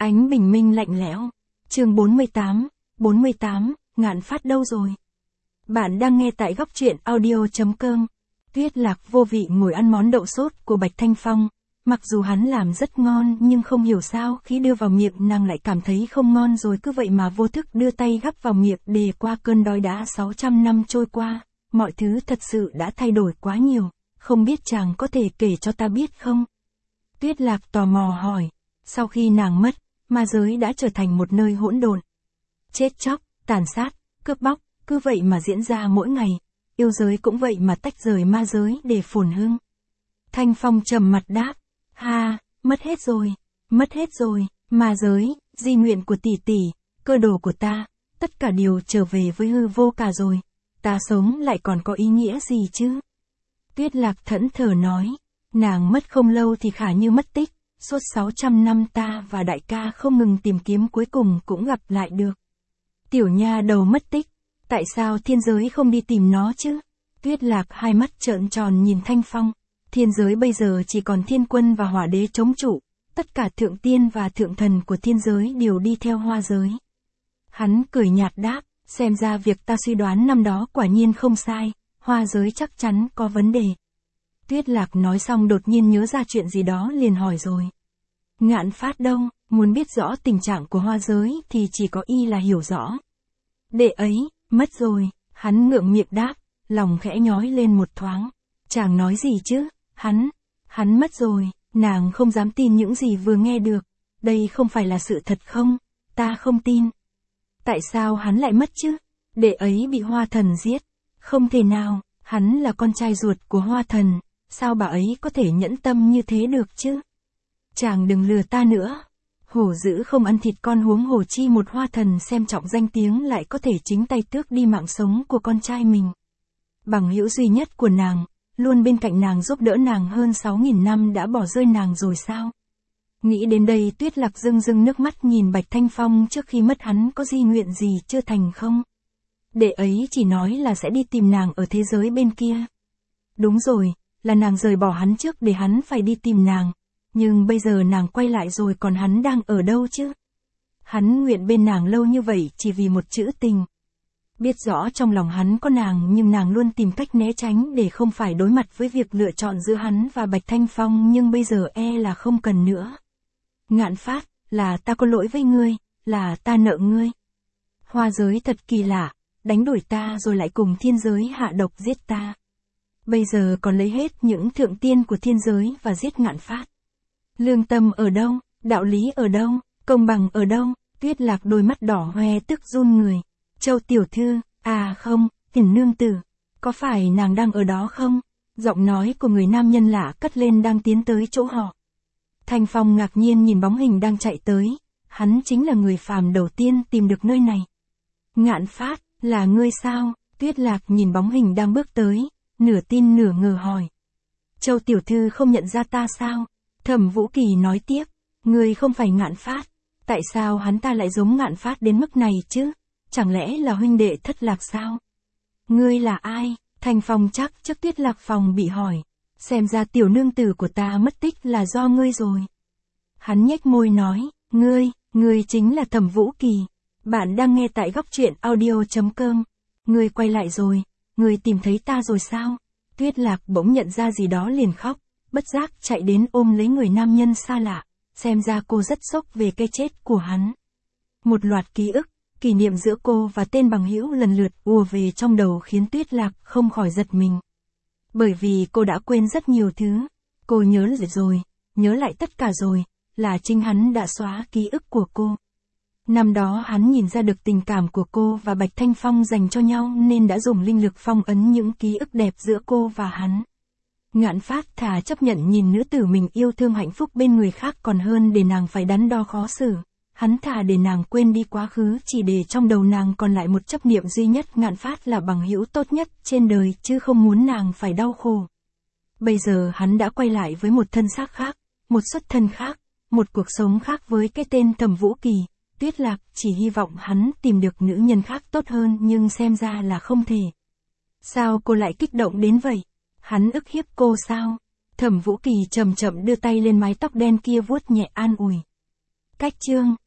Ánh bình minh lạnh lẽo. Chương 48, Ngạn Phát đâu rồi? Bạn đang nghe tại góc truyện audio.com. Tuyết Lạc vô vị ngồi ăn món đậu sốt của Bạch Thanh Phong. Mặc dù hắn làm rất ngon nhưng không hiểu sao khi đưa vào miệng nàng lại cảm thấy không ngon rồi cứ vậy mà vô thức đưa tay gắp vào miệng để qua cơn đói. Đã 600 năm trôi qua, mọi thứ thật sự đã thay đổi quá nhiều, không biết chàng có thể kể cho ta biết không? Tuyết Lạc tò mò hỏi. Sau khi nàng mất, ma giới đã trở thành một nơi hỗn độn. Chết chóc, tàn sát, cướp bóc, cứ vậy mà diễn ra mỗi ngày. Yêu giới cũng vậy mà tách rời ma giới để phồn hưng. Thanh Phong trầm mặt đáp. Ha, mất hết rồi, ma giới, di nguyện của tỷ tỷ, cơ đồ của ta, tất cả đều trở về với hư vô cả rồi. Ta sống lại còn có ý nghĩa gì chứ? Tuyết Lạc thẫn thờ nói. Nàng mất không lâu thì khả như mất tích. Suốt 600 năm ta và đại ca không ngừng tìm kiếm cuối cùng cũng gặp lại được. Tiểu nha đầu mất tích. Tại sao thiên giới không đi tìm nó chứ? Tuyết Lạc hai mắt trợn tròn nhìn Thanh Phong. Thiên giới bây giờ chỉ còn thiên quân và hỏa đế chống trụ. Tất cả thượng tiên và thượng thần của thiên giới đều đi theo hoa giới. Hắn cười nhạt đáp. Xem ra việc ta suy đoán năm đó quả nhiên không sai. Hoa giới chắc chắn có vấn đề. Tuyết Lạc nói xong đột nhiên nhớ ra chuyện gì đó liền hỏi rồi. Ngạn Phát đâu? Muốn biết rõ tình trạng của hoa giới thì chỉ có y là hiểu rõ. Đệ ấy, mất rồi, hắn ngượng miệng đáp, lòng khẽ nhói lên một thoáng. Chàng nói gì chứ? Hắn mất rồi, nàng không dám tin những gì vừa nghe được. Đây không phải là sự thật không? Ta không tin. Tại sao hắn lại mất chứ? Đệ ấy bị hoa thần giết. Không thể nào, hắn là con trai ruột của hoa thần. Sao bà ấy có thể nhẫn tâm như thế được chứ? Chàng đừng lừa ta nữa. Hổ dữ không ăn thịt con huống hồ chi một hoa thần xem trọng danh tiếng lại có thể chính tay tước đi mạng sống của con trai mình. Bằng hữu duy nhất của nàng, luôn bên cạnh nàng giúp đỡ nàng hơn 6.000 năm đã bỏ rơi nàng rồi sao? Nghĩ đến đây Tuyết Lạc rưng nước mắt nhìn Bạch Thanh Phong trước khi mất hắn có di nguyện gì chưa thành không? Đệ ấy chỉ nói là sẽ đi tìm nàng ở thế giới bên kia. Đúng rồi, là nàng rời bỏ hắn trước để hắn phải đi tìm nàng. Nhưng bây giờ nàng quay lại rồi còn hắn đang ở đâu chứ? Hắn nguyện bên nàng lâu như vậy chỉ vì một chữ tình. Biết rõ trong lòng hắn có nàng nhưng nàng luôn tìm cách né tránh để không phải đối mặt với việc lựa chọn giữa hắn và Bạch Thanh Phong nhưng bây giờ là không cần nữa. Ngạn Phát, là ta có lỗi với ngươi, là ta nợ ngươi. Hoa giới thật kỳ lạ, đánh đuổi ta rồi lại cùng thiên giới hạ độc giết ta. Bây giờ còn lấy hết những thượng tiên của thiên giới và giết Ngạn Phát. Lương tâm ở đâu, đạo lý ở đâu, công bằng ở đâu? Tuyết Lạc đôi mắt đỏ hoe tức run người. Châu tiểu thư, không, Tiền nương tử, có phải nàng đang ở đó không? Giọng nói của người nam nhân lạ cất lên đang tiến tới chỗ họ. Thanh Phong ngạc nhiên nhìn bóng hình đang chạy tới, hắn chính là người phàm đầu tiên tìm được nơi này. Ngạn Phát, là ngươi sao? Tuyết Lạc nhìn bóng hình đang bước tới, nửa tin nửa ngờ hỏi. Châu tiểu thư không nhận ra ta sao? Thẩm Vũ Kỳ nói tiếp, ngươi không phải Ngạn Phát, tại sao hắn ta lại giống Ngạn Phát đến mức này chứ? Chẳng lẽ là huynh đệ Thất Lạc sao? Ngươi là ai? Thanh Phong chắc trước Tuyết Lạc phòng bị hỏi, xem ra tiểu nương tử của ta mất tích là do ngươi rồi. Hắn nhếch môi nói, ngươi chính là Thẩm Vũ Kỳ. Bạn đang nghe tại góc truyện audio.com. Ngươi quay lại rồi, ngươi tìm thấy ta rồi sao? Tuyết Lạc bỗng nhận ra gì đó liền khóc, bất giác chạy đến ôm lấy người nam nhân xa lạ, xem ra cô rất sốc về cái chết của hắn. Một loạt ký ức, kỷ niệm giữa cô và tên bằng hữu lần lượt ùa về trong đầu khiến Tuyết Lạc không khỏi giật mình. Bởi vì cô đã quên rất nhiều thứ, cô nhớ lại tất cả rồi, là chính hắn đã xóa ký ức của cô. Năm đó hắn nhìn ra được tình cảm của cô và Bạch Thanh Phong dành cho nhau nên đã dùng linh lực phong ấn những ký ức đẹp giữa cô và hắn. Ngạn Phát thà chấp nhận nhìn nữ tử mình yêu thương hạnh phúc bên người khác còn hơn để nàng phải đắn đo khó xử. Hắn thà để nàng quên đi quá khứ chỉ để trong đầu nàng còn lại một chấp niệm duy nhất Ngạn Phát là bằng hữu tốt nhất trên đời chứ không muốn nàng phải đau khổ. Bây giờ hắn đã quay lại với một thân xác khác, một xuất thân khác, một cuộc sống khác với cái tên Thẩm Vũ Kỳ. Tuyết Lạc chỉ hy vọng hắn tìm được nữ nhân khác tốt hơn nhưng xem ra là không thể. Sao cô lại kích động đến vậy? Hắn ức hiếp cô sao? Thẩm Vũ Kỳ chậm chậm đưa tay lên mái tóc đen kia vuốt nhẹ an ủi. Cách chương